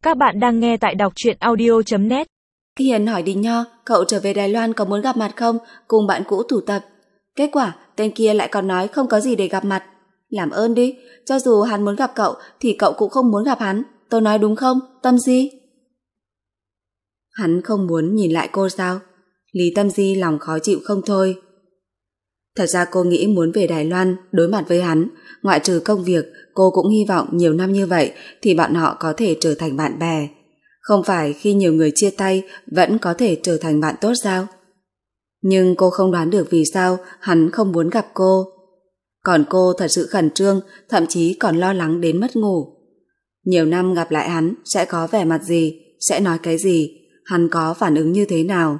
Các bạn đang nghe tại đọc truyện audio.net. Hiền hỏi Đình Nho cậu trở về Đài Loan có muốn gặp mặt không, cùng bạn cũ tụ tập. Kết quả tên kia lại còn nói không có gì để gặp mặt. Làm ơn đi, cho dù hắn muốn gặp cậu thì cậu cũng không muốn gặp hắn. Tôi nói đúng không, Tâm Di? Hắn không muốn nhìn lại cô sao? Lý Tâm Di lòng khó chịu không thôi. Thật ra cô nghĩ muốn về Đài Loan đối mặt với hắn, ngoại trừ công việc, cô cũng hy vọng nhiều năm như vậy thì bọn họ có thể trở thành bạn bè. Không phải khi nhiều người chia tay vẫn có thể trở thành bạn tốt sao? Nhưng cô không đoán được vì sao hắn không muốn gặp cô. Còn cô thật sự khẩn trương, thậm chí còn lo lắng đến mất ngủ. Nhiều năm gặp lại hắn sẽ có vẻ mặt gì, sẽ nói cái gì, hắn có phản ứng như thế nào?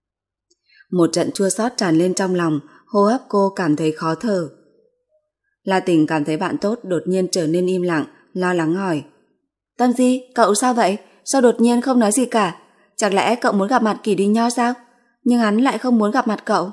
Một trận chua xót tràn lên trong lòng, hô hấp cô cảm thấy khó thở. La Tình cảm thấy bạn tốt đột nhiên trở nên im lặng, lo lắng hỏi: Tâm Di, cậu sao vậy? Sao đột nhiên không nói gì cả? Chẳng lẽ cậu muốn gặp mặt Kỷ Đình Nho sao? Nhưng hắn lại không muốn gặp mặt cậu.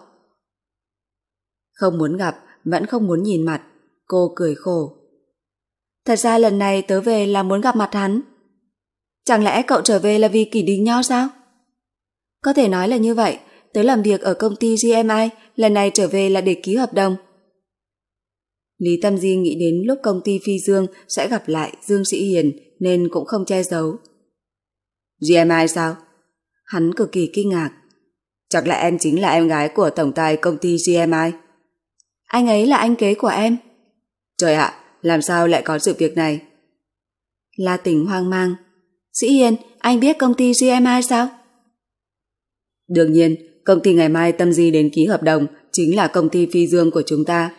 Không muốn gặp, vẫn không muốn nhìn mặt. Cô cười khổ. Thật ra lần này tớ về là muốn gặp mặt hắn. Chẳng lẽ cậu trở về là vì Kỷ Đình Nho sao? Có thể nói là như vậy. Tớ làm việc ở công ty GMI, lần này trở về là để ký hợp đồng. Lý Tâm Di nghĩ đến lúc công ty Phi Dương sẽ gặp lại Dương Sĩ Hiền nên cũng không che giấu. GMI sao? Hắn cực kỳ kinh ngạc. Chắc là em chính là em gái của tổng tài công ty GMI. Anh ấy là anh kế của em. Trời ạ, làm sao lại có sự việc này? La Tình hoang mang. Sĩ Hiền, anh biết công ty GMI sao? Đương nhiên, công ty ngày mai Tâm Di đến ký hợp đồng chính là công ty Phi Dương của chúng ta.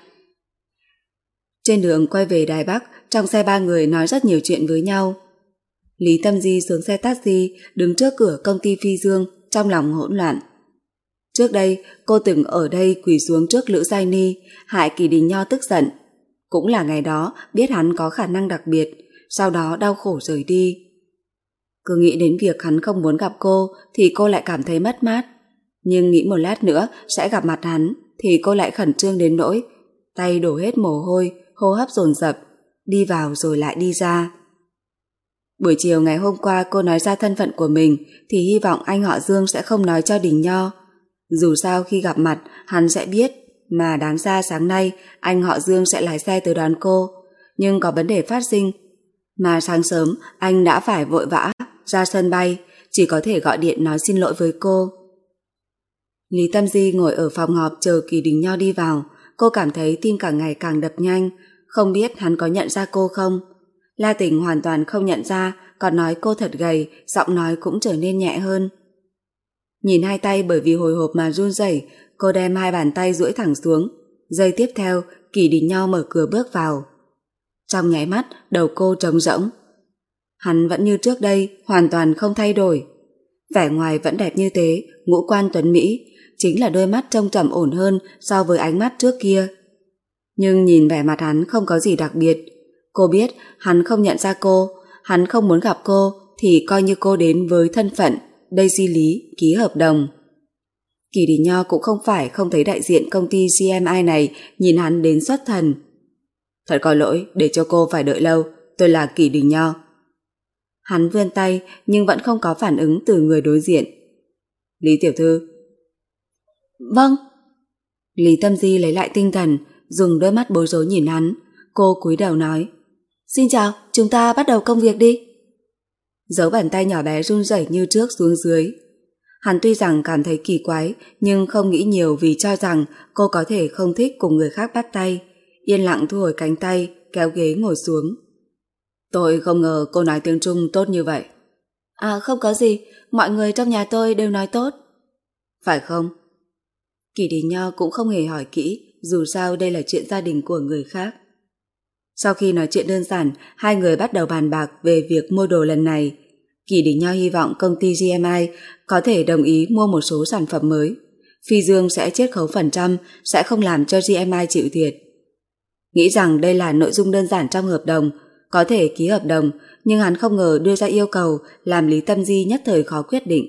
Trên đường quay về Đài Bắc, trong xe ba người nói rất nhiều chuyện với nhau. Lý Tâm Di xuống xe taxi, đứng trước cửa công ty Phi Dương, trong lòng hỗn loạn. Trước đây, cô từng ở đây quỳ xuống trước Lữ Giai Ni, hại Kỷ Đình Nho tức giận. Cũng là ngày đó biết hắn có khả năng đặc biệt, sau đó đau khổ rời đi. Cứ nghĩ đến việc hắn không muốn gặp cô thì cô lại cảm thấy mất mát. Nhưng nghĩ một lát nữa sẽ gặp mặt hắn thì cô lại khẩn trương đến nỗi tay đổ hết mồ hôi, hô hấp dồn dập, đi vào rồi lại đi ra. Buổi chiều ngày hôm qua cô nói ra thân phận của mình thì hy vọng anh họ Dương sẽ không nói cho Đình Nho. Dù sao khi gặp mặt hắn sẽ biết, mà đáng ra sáng nay anh họ Dương sẽ lái xe tới đón cô. Nhưng có vấn đề phát sinh, mà sáng sớm anh đã phải vội vã ra sân bay, chỉ có thể gọi điện nói xin lỗi với cô. Lý Tâm Di ngồi ở phòng họp chờ Kỷ Đình Nho đi vào. Cô cảm thấy tim càng ngày càng đập nhanh, không biết hắn có nhận ra cô không. La Tình hoàn toàn không nhận ra, còn nói cô thật gầy, giọng nói cũng trở nên nhẹ hơn. Nhìn hai tay bởi vì hồi hộp mà run rẩy, cô đem hai bàn tay duỗi thẳng xuống. Giây tiếp theo, Kỷ Đình Nho mở cửa bước vào. Trong nháy mắt, đầu cô trống rỗng. Hắn vẫn như trước đây, hoàn toàn không thay đổi. Vẻ ngoài vẫn đẹp như thế, ngũ quan tuấn mỹ, chính là đôi mắt trông trầm ổn hơn so với ánh mắt trước kia. Nhưng nhìn vẻ mặt hắn không có gì đặc biệt. Cô biết hắn không nhận ra cô, hắn không muốn gặp cô thì coi như cô đến với thân phận Daisy Lý ký hợp đồng. Kỷ Đình Nho cũng không phải không thấy đại diện công ty GMI này nhìn hắn đến xuất thần. Thật có lỗi để cho cô phải đợi lâu, tôi là Kỷ Đình Nho. Hắn vươn tay nhưng vẫn không có phản ứng từ người đối diện. Lý tiểu thư. Vâng. Lý Tâm Di lấy lại tinh thần, dùng đôi mắt bối rối nhìn hắn. Cô cúi đầu nói: Xin chào, chúng ta bắt đầu công việc đi. Dấu bàn tay nhỏ bé run rẩy như trước xuống dưới. Hắn tuy rằng cảm thấy kỳ quái, nhưng không nghĩ nhiều vì cho rằng cô có thể không thích cùng người khác bắt tay. Yên lặng thu hồi cánh tay, kéo ghế ngồi xuống. Tôi không ngờ cô nói tiếng Trung tốt như vậy. À không có gì, mọi người trong nhà tôi đều nói tốt. Phải không? Kỷ Đình Nho cũng không hề hỏi kỹ, dù sao đây là chuyện gia đình của người khác. Sau khi nói chuyện đơn giản, hai người bắt đầu bàn bạc về việc mua đồ lần này. Kỷ Đình Nho hy vọng công ty GMI có thể đồng ý mua một số sản phẩm mới. Phi Dương sẽ chiết khấu phần trăm, sẽ không làm cho GMI chịu thiệt. Nghĩ rằng đây là nội dung đơn giản trong hợp đồng, có thể ký hợp đồng, nhưng hắn không ngờ đưa ra yêu cầu làm Lý Tâm Di nhất thời khó quyết định.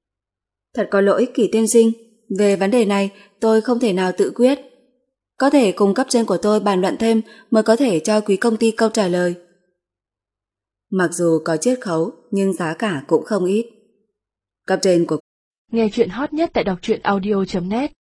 Thật có lỗi Kỷ tiên sinh, về vấn đề này tôi không thể nào tự quyết. Có thể cùng cấp trên của tôi bàn luận thêm mới có thể cho quý công ty câu trả lời. Mặc dù có chiết khấu nhưng giá cả cũng không ít. Cấp trên của Nghe chuyện hot nhất tại đọc truyện audio.net